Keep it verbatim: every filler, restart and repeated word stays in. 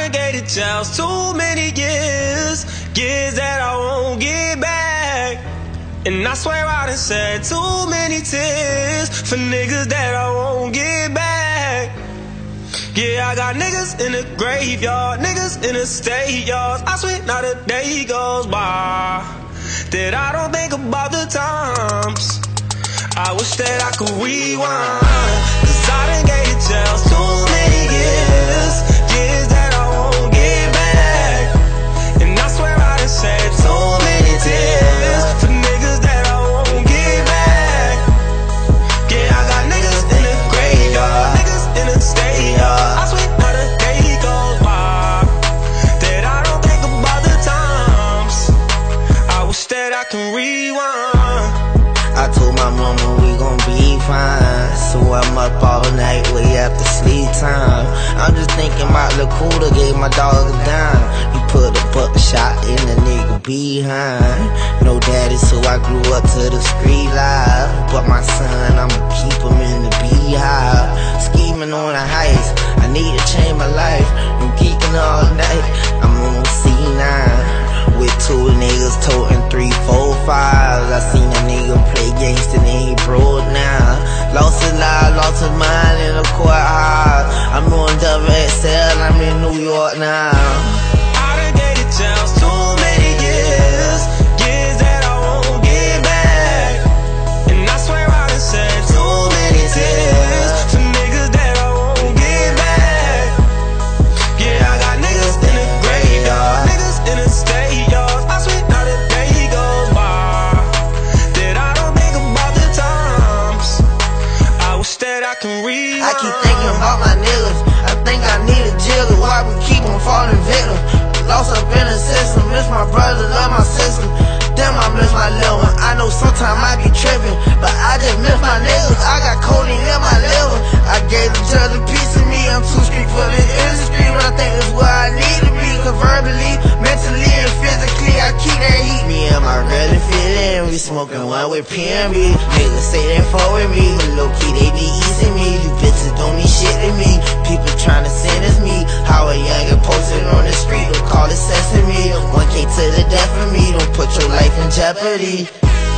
done gave the chance too many years, years that I won't get back. And I swear I done shed too many tears for niggas that I won't get back. Yeah, I got niggas in the graveyard, niggas in the state yards. I swear not a day goes by that I don't think about the times. I wish that I could rewind, cause I done gave the chance too many years, years that I won't get back. And I swear I done shed too many tears for niggas that I won't get back. Yeah, I got niggas in the graveyard, niggas in the state yard. I swear not a day goes by that I don't think about the times. I wish that I can rewind. I told my mama we gon' be fine, so I'm up all night way after sleep time. I'm just thinking about Lakuta gave my dog a dime. He put a buckshot in the nigga behind. No daddy, so I grew up to the street life. But my son, I'ma keep him in the beehive. Scheming on a heist, I need to change my life. I'm geeking all night, I'm on C nine with two niggas toting three, four, fives. I seen a nigga play gangsta and he broke now. Lost his life, lost his mind in the courthouse. I'm on W X L, I'm in New York now. I done gave the chance too many years, years that I won't get back. And I swear I done shed too many tears for niggas that I won't get back. Yeah, I got niggas in the graveyard, niggas in the state yards. I swear not a day goes by that I don't think about the times. I wish that I can rewind. I keep thinking about my niggas, I think I need a jigger. Why we keep on falling victim? Lost up in the system, miss my brother, love my sister. Damn, I miss my little one. I know sometimes I be tripping, but I just miss my niggas. I got codeine in my liver. I gave each other a piece of me. I'm too street for the industry, but I think it's where I need to be. Cause verbally, mentally, and physically, I keep that heat. Me and my girl fit in, we smoking one with P M B. Niggas say they fuck with me, but low key they be easing me. You bitches don't mean shit to me. People trying to sentence me. How a youngin' posted on the street, don't call it sesame. one K to the death of me, don't put your life in jeopardy.